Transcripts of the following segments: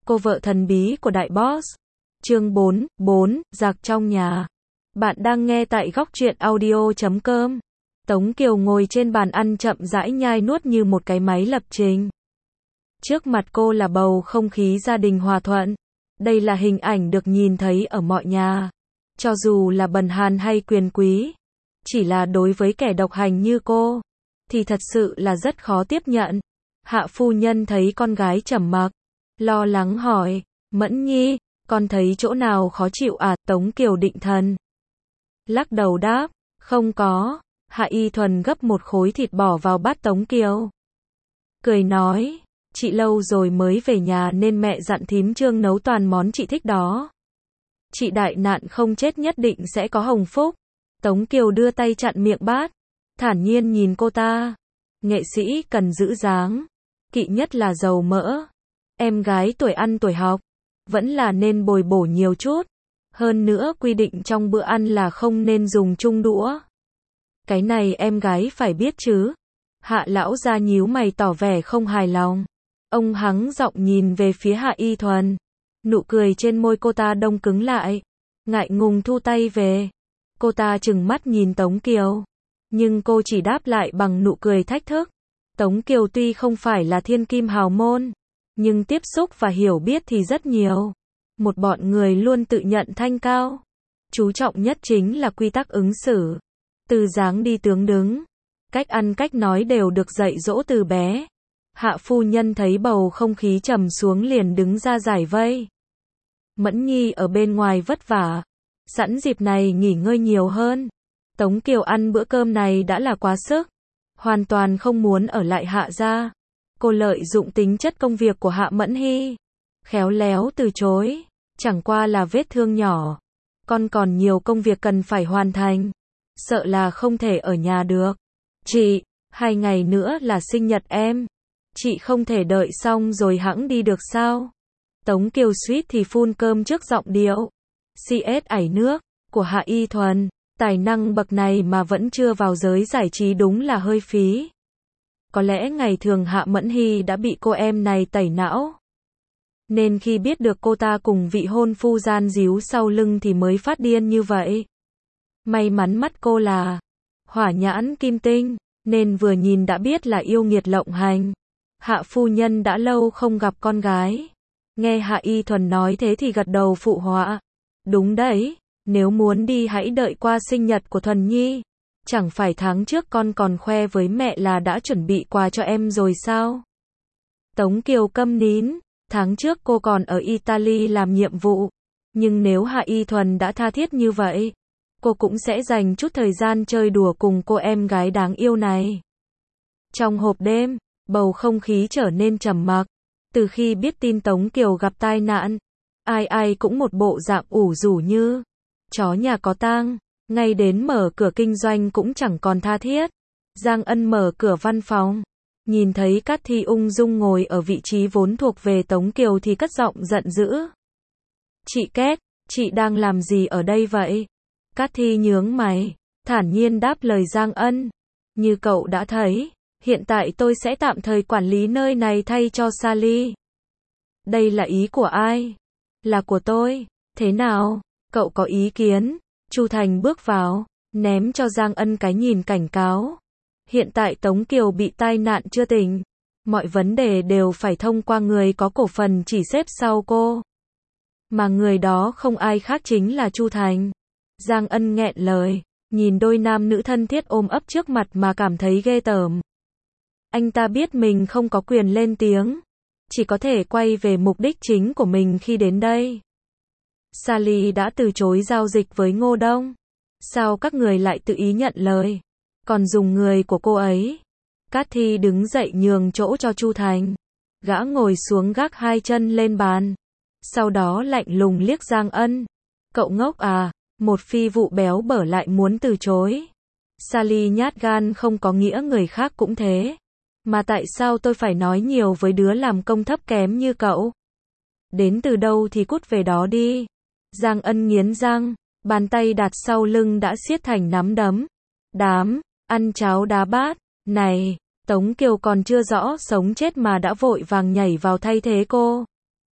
Cô vợ thần bí của đại boss. Chương 4, giặc trong nhà. Bạn đang nghe tại góc truyện audio.com. Tống Kiều ngồi trên bàn ăn chậm rãi nhai nuốt như một cái máy lập trình. Trước mặt cô là bầu không khí gia đình hòa thuận. Đây là hình ảnh được nhìn thấy ở mọi nhà. Cho dù là bần hàn hay quyền quý. Chỉ là đối với kẻ độc hành như cô, thì thật sự là rất khó tiếp nhận. Hạ phu nhân thấy con gái trầm mặc, lo lắng hỏi, Mẫn Nhi, con thấy chỗ nào khó chịu à? Tống Kiều định thần lắc đầu đáp, không có. Hạ Y Thuần gấp một khối thịt bỏ vào bát Tống Kiều, cười nói, chị lâu rồi mới về nhà nên mẹ dặn thím Trương nấu toàn món chị thích đó. Chị đại nạn không chết nhất định sẽ có hồng phúc. Tống Kiều đưa tay chặn miệng bát, thản nhiên nhìn cô ta. Nghệ sĩ cần giữ dáng, kỵ nhất là dầu mỡ. Em gái tuổi ăn tuổi học, vẫn là nên bồi bổ nhiều chút. Hơn nữa quy định trong bữa ăn là không nên dùng chung đũa. Cái này em gái phải biết chứ. Hạ lão gia nhíu mày tỏ vẻ không hài lòng. Ông hắng giọng nhìn về phía Hạ Y Thuần. Nụ cười trên môi cô ta đông cứng lại, ngại ngùng thu tay về. Cô ta trừng mắt nhìn Tống Kiều, nhưng cô chỉ đáp lại bằng nụ cười thách thức. Tống Kiều tuy không phải là thiên kim hào môn, nhưng tiếp xúc và hiểu biết thì rất nhiều. Một bọn người luôn tự nhận thanh cao. Chú trọng nhất chính là quy tắc ứng xử. Từ dáng đi tướng đứng, cách ăn cách nói đều được dạy dỗ từ bé. Hạ phu nhân thấy bầu không khí trầm xuống liền đứng ra giải vây. Mẫn Nhi ở bên ngoài vất vả, sẵn dịp này nghỉ ngơi nhiều hơn. Tống Kiều ăn bữa cơm này đã là quá sức, hoàn toàn không muốn ở lại Hạ gia. Cô lợi dụng tính chất công việc của Hạ Mẫn Hy, khéo léo từ chối, chẳng qua là vết thương nhỏ. Con còn nhiều công việc cần phải hoàn thành, sợ là không thể ở nhà được. Chị, 2 ngày nữa là sinh nhật em, chị không thể đợi xong rồi hẵng đi được sao? Tống Kiều suýt thì phun cơm trước giọng điệu CS ảy nước của Hạ Y Thuần. Tài năng bậc này mà vẫn chưa vào giới giải trí đúng là hơi phí. Có lẽ ngày thường Hạ Mẫn Hy đã bị cô em này tẩy não, nên khi biết được cô ta cùng vị hôn phu gian díu sau lưng thì mới phát điên như vậy. May mắn mắt cô là hỏa nhãn kim tinh, nên vừa nhìn đã biết là yêu nghiệt lộng hành. Hạ phu nhân đã lâu không gặp con gái, nghe Hạ Y Thuần nói thế thì gật đầu phụ họa. Đúng đấy, nếu muốn đi hãy đợi qua sinh nhật của Thuần Nhi. Chẳng phải tháng trước con còn khoe với mẹ là đã chuẩn bị quà cho em rồi sao? Tống Kiều câm nín, tháng trước cô còn ở Italy làm nhiệm vụ. Nhưng nếu Hạ Y Thuần đã tha thiết như vậy, cô cũng sẽ dành chút thời gian chơi đùa cùng cô em gái đáng yêu này. Trong hộp đêm, bầu không khí trở nên trầm mặc. Từ khi biết tin Tống Kiều gặp tai nạn, ai ai cũng một bộ dạng ủ rũ như chó nhà có tang. Ngay đến mở cửa kinh doanh cũng chẳng còn tha thiết. Giang Ân mở cửa văn phòng, nhìn thấy Cát Thi ung dung ngồi ở vị trí vốn thuộc về Tống Kiều thì cất giọng giận dữ. Chị Két, chị đang làm gì ở đây vậy? Cát Thi nhướng mày, thản nhiên đáp lời Giang Ân. Như cậu đã thấy, hiện tại tôi sẽ tạm thời quản lý nơi này thay cho Sally. Đây là ý của ai? Là của tôi. Thế nào? Cậu có ý kiến? Chu Thành bước vào, ném cho Giang Ân cái nhìn cảnh cáo. Hiện tại Tống Kiều bị tai nạn chưa tỉnh. Mọi vấn đề đều phải thông qua người có cổ phần chỉ xếp sau cô. Mà người đó không ai khác chính là Chu Thành. Giang Ân nghẹn lời, nhìn đôi nam nữ thân thiết ôm ấp trước mặt mà cảm thấy ghê tởm. Anh ta biết mình không có quyền lên tiếng, chỉ có thể quay về mục đích chính của mình khi đến đây. Sally đã từ chối giao dịch với Ngô Đông. Sao các người lại tự ý nhận lời, còn dùng người của cô ấy? Cát Thi đứng dậy nhường chỗ cho Chu Thành. Gã ngồi xuống gác 2 chân lên bàn. Sau đó lạnh lùng liếc Giang Ân. Cậu ngốc à, một phi vụ béo bở lại muốn từ chối. Sally nhát gan không có nghĩa người khác cũng thế. Mà tại sao tôi phải nói nhiều với đứa làm công thấp kém như cậu? Đến từ đâu thì cút về đó đi. Giang Ân nghiến răng, bàn tay đặt sau lưng đã siết thành nắm đấm. Đám ăn cháo đá bát này, Tống Kiều còn chưa rõ sống chết mà đã vội vàng nhảy vào thay thế cô.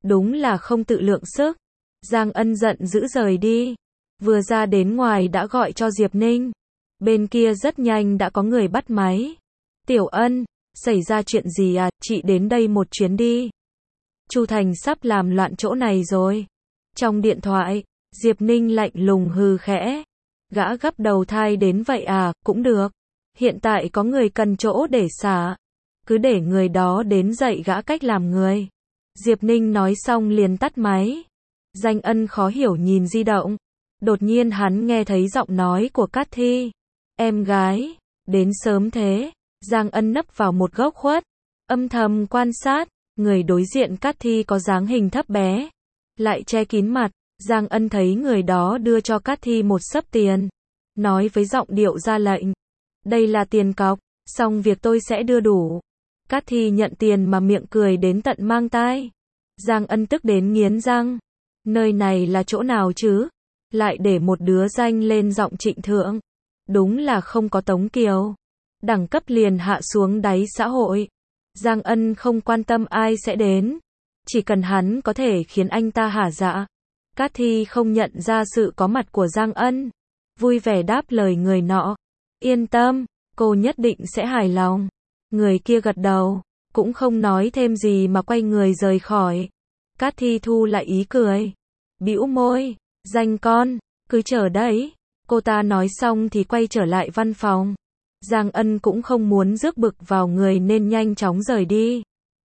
Đúng là không tự lượng sức. Giang Ân giận dữ rời đi. Vừa ra đến ngoài đã gọi cho Diệp Ninh. Bên kia rất nhanh đã có người bắt máy. Tiểu Ân, xảy ra chuyện gì à, chị đến đây một chuyến đi. Chu Thành sắp làm loạn chỗ này rồi. Trong điện thoại, Diệp Ninh lạnh lùng hừ khẽ. Gã gắp đầu thai đến vậy à, cũng được. Hiện tại có người cần chỗ để xả. Cứ để người đó đến dạy gã cách làm người. Diệp Ninh nói xong liền tắt máy. Danh Ân khó hiểu nhìn di động. Đột nhiên hắn nghe thấy giọng nói của Cát Thi. Em gái, đến sớm thế. Giang Ân nấp vào một góc khuất. Âm thầm quan sát. Người đối diện Cát Thi có dáng hình thấp bé. Lại che kín mặt. Giang Ân thấy người đó đưa cho Cát Thi một xấp tiền. Nói với giọng điệu ra lệnh. Đây là tiền cọc, xong việc tôi sẽ đưa đủ. Cát Thi nhận tiền mà miệng cười đến tận mang tai. Giang Ân tức đến nghiến răng. Nơi này là chỗ nào chứ? Lại để một đứa danh lên giọng trịnh thượng. Đúng là không có Tống Kiều. Đẳng cấp liền hạ xuống đáy xã hội. Giang Ân không quan tâm ai sẽ đến. Chỉ cần hắn có thể khiến anh ta hả dạ. Cát Thi không nhận ra sự có mặt của Giang Ân. Vui vẻ đáp lời người nọ. Yên tâm, cô nhất định sẽ hài lòng. Người kia gật đầu, cũng không nói thêm gì mà quay người rời khỏi. Cát Thi thu lại ý cười. Bĩu môi, danh con, cứ chờ đấy. Cô ta nói xong thì quay trở lại văn phòng. Giang Ân cũng không muốn rước bực vào người nên nhanh chóng rời đi.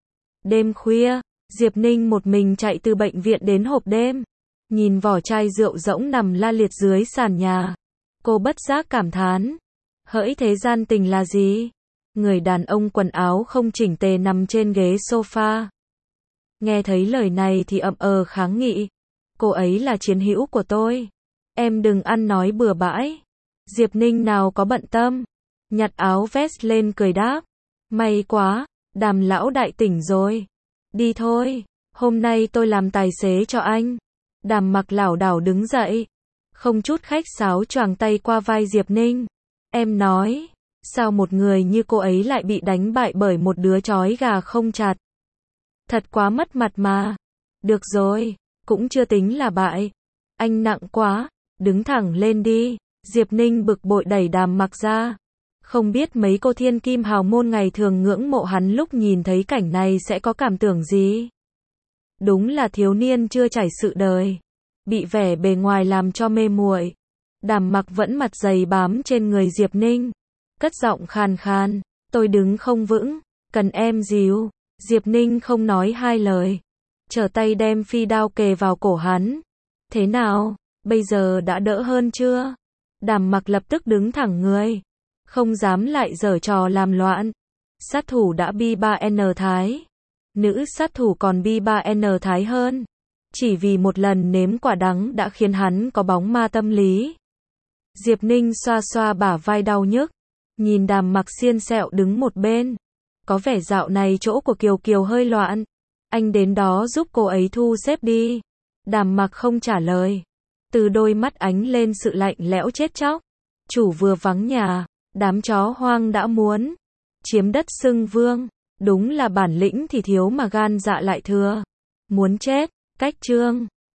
Đêm khuya, Diệp Ninh một mình chạy từ bệnh viện đến hộp đêm. Nhìn vỏ chai rượu rỗng nằm la liệt dưới sàn nhà. Cô bất giác cảm thán. Hỡi thế gian tình là gì? Người đàn ông quần áo không chỉnh tề nằm trên ghế sofa. Nghe thấy lời này thì ậm kháng nghị. Cô ấy là chiến hữu của tôi. Em đừng ăn nói bừa bãi. Diệp Ninh nào có bận tâm. Nhặt áo vest lên cười đáp. May quá, Đàm lão đại tỉnh rồi. Đi thôi, hôm nay tôi làm tài xế cho anh. Đàm Mặc lảo đảo đứng dậy. Không chút khách sáo choàng tay qua vai Diệp Ninh. Em nói, sao một người như cô ấy lại bị đánh bại bởi một đứa chói gà không chặt? Thật quá mất mặt mà. Được rồi, cũng chưa tính là bại. Anh nặng quá, đứng thẳng lên đi. Diệp Ninh bực bội đẩy Đàm Mặc ra. Không biết mấy cô thiên kim hào môn ngày thường ngưỡng mộ hắn lúc nhìn thấy cảnh này sẽ có cảm tưởng gì? Đúng là thiếu niên chưa trải sự đời. Bị vẻ bề ngoài làm cho mê muội. Đàm Mặc vẫn mặt dày bám trên người Diệp Ninh. Cất giọng khàn khàn. Tôi đứng không vững. Cần em dìu. Diệp Ninh không nói hai lời. Trở tay đem phi đao kề vào cổ hắn. Thế nào? Bây giờ đã đỡ hơn chưa? Đàm Mặc lập tức đứng thẳng người. Không dám lại giở trò làm loạn. Sát thủ đã bi 3N thái. Nữ sát thủ còn bi 3N thái hơn. Chỉ vì một lần nếm quả đắng đã khiến hắn có bóng ma tâm lý. Diệp Ninh xoa xoa bả vai đau nhức. Nhìn Đàm Mặc xiên xẹo đứng một bên. Có vẻ dạo này chỗ của Kiều Kiều hơi loạn. Anh đến đó giúp cô ấy thu xếp đi. Đàm Mặc không trả lời. Từ đôi mắt ánh lên sự lạnh lẽo chết chóc. Chủ vừa vắng nhà. Đám chó hoang đã muốn chiếm đất xưng vương. Đúng là bản lĩnh thì thiếu mà gan dạ lại thừa. Muốn chết. Cách chương